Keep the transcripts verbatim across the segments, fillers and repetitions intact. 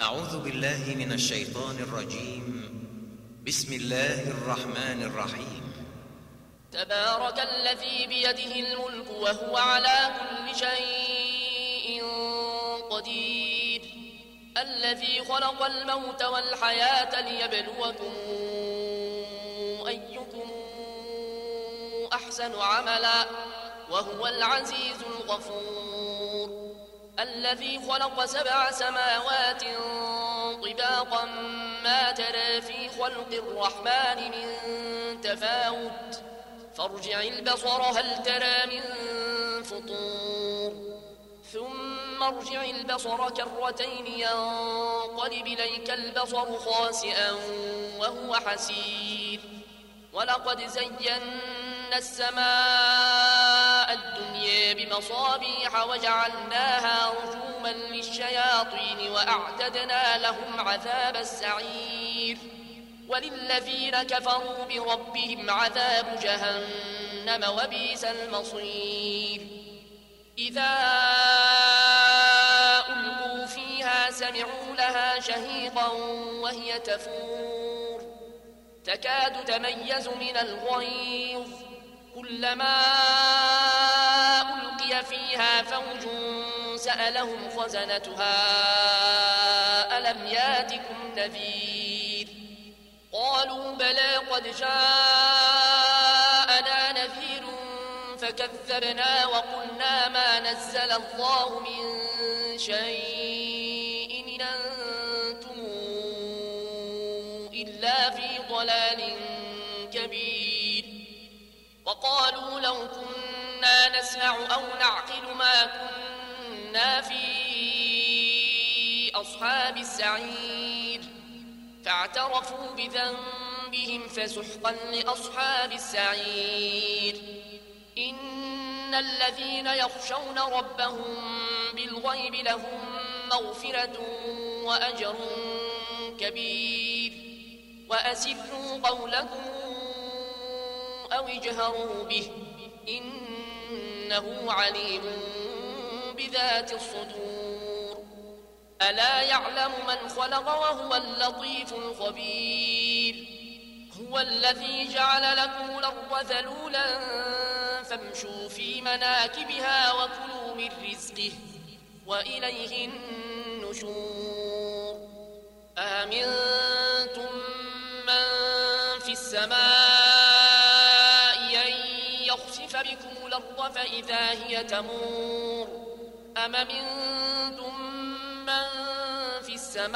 أعوذ بالله من الشيطان الرجيم. بسم الله الرحمن الرحيم. تبارك الذي بيده الملك وهو على كل شيء قدير، الذي خلق الموت والحياة ليبلوكم أيكم أحسن عملا وهو العزيز الغفور، الذي خلق سبع سماوات طباقا ما ترى في خلق الرحمن من تفاوت فارجع البصر هل ترى من فطور ثم ارجع البصر كرتين ينقلب إليك البصر خاسئا وهو حسير، ولقد زينا السماء الدنيا بمصابيح وجعلناها رجوما للشياطين وأعتدنا لهم عذاب السعير، وللذين كفروا بربهم عذاب جهنم وبئس المصير. إذا ألقوا فيها سمعوا لها شهيقا وهي تفور تكاد تميز من الغيظ، كلما ألقي فيها فوج سألهم خزنتها ألم ياتكم نذير، قالوا بلى قد جاءنا نذير فكذبنا وقلنا ما نزل الله من شيء إن أنتم إلا في ضلال كبير، وقالوا لو كنا نسمع أو نعقل ما كنا في أصحاب السعير، فاعترفوا بذنبهم فسحقا لأصحاب السعير. إن الذين يخشون ربهم بالغيب لهم مغفرة وأجر كبير، وأسروا قولكم أو اجهروا به إنه عليم بذات الصدور. ألا يعلم من خلق وهو اللطيف الخبير، هو الذي جعل لكم الأرض ذلولا فامشوا في مناكبها وكلوا من رزقه وإليه النشور. آمنتم من في السماء أن يخسف بكم الأرض فإذا هي تمور، أم منتم من في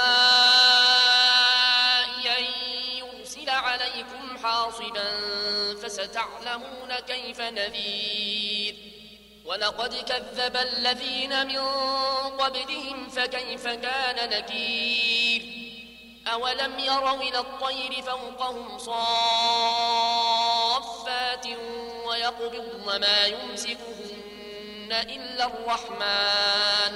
السماء أن يرسل عليكم حاصبا فستعلمون كيف نذير. ولقد كذب الذين من قبلهم فكيف كان نكير. أولم يروا إلى الطير فوقهم صافات ويقبضن ما يمسكهن إلا الرحمن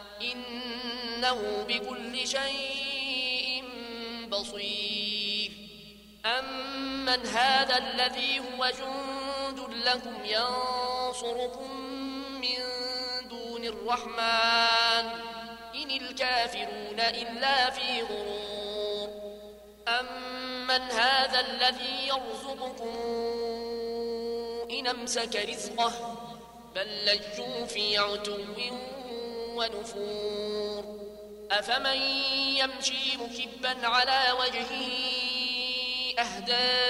إنه بكل شيء بصير. أمن هذا الذي هو جند لكم ينصركم من دون الرحمن إن الكافرون إلا في غرور. أمن هذا الذي يرزقكم إن أمسك رزقه بل لجوا في عتو ونفور. أفمن يمشي مكبا على وجهه أهدى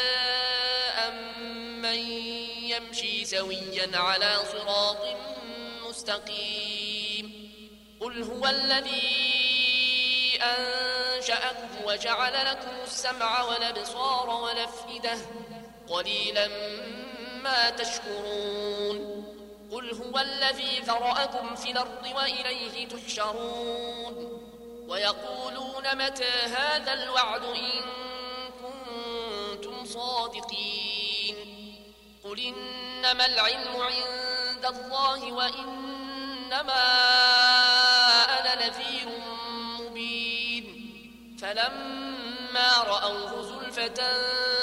أمن يمشي سويا على صراط مستقيم. قل هو الذي أنشأكم وجعل لكم السمع والأبصار والأفئدة قليلا ما تشكرون. قل هو الذي ذرأكم في الأرض وإليه تحشرون. ويقولون متى هذا الوعد إن كنتم صادقين. قل إنما العلم عند الله وإنما أنا نذير مبين. فلما رأوه زلفة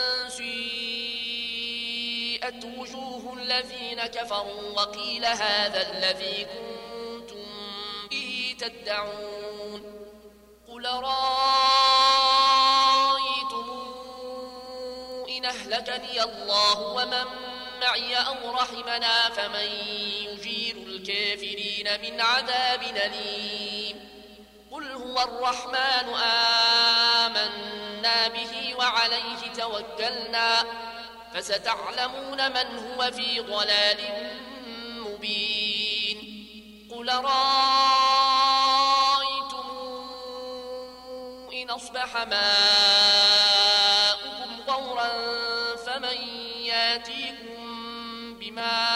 سيئت وجوه الذين كفروا وقيل هذا الذي كنتم به تدعون. أهلكني الله ومن معي أو رحمنا فمن يجير الكافرين من عذاب أليم قل هو الرحمن آمنا به وعليه توكلنا فستعلمون من هو في ضلال مبين قل رأيتم إن أصبح ماؤكم غورا فمن ياتيكم بماء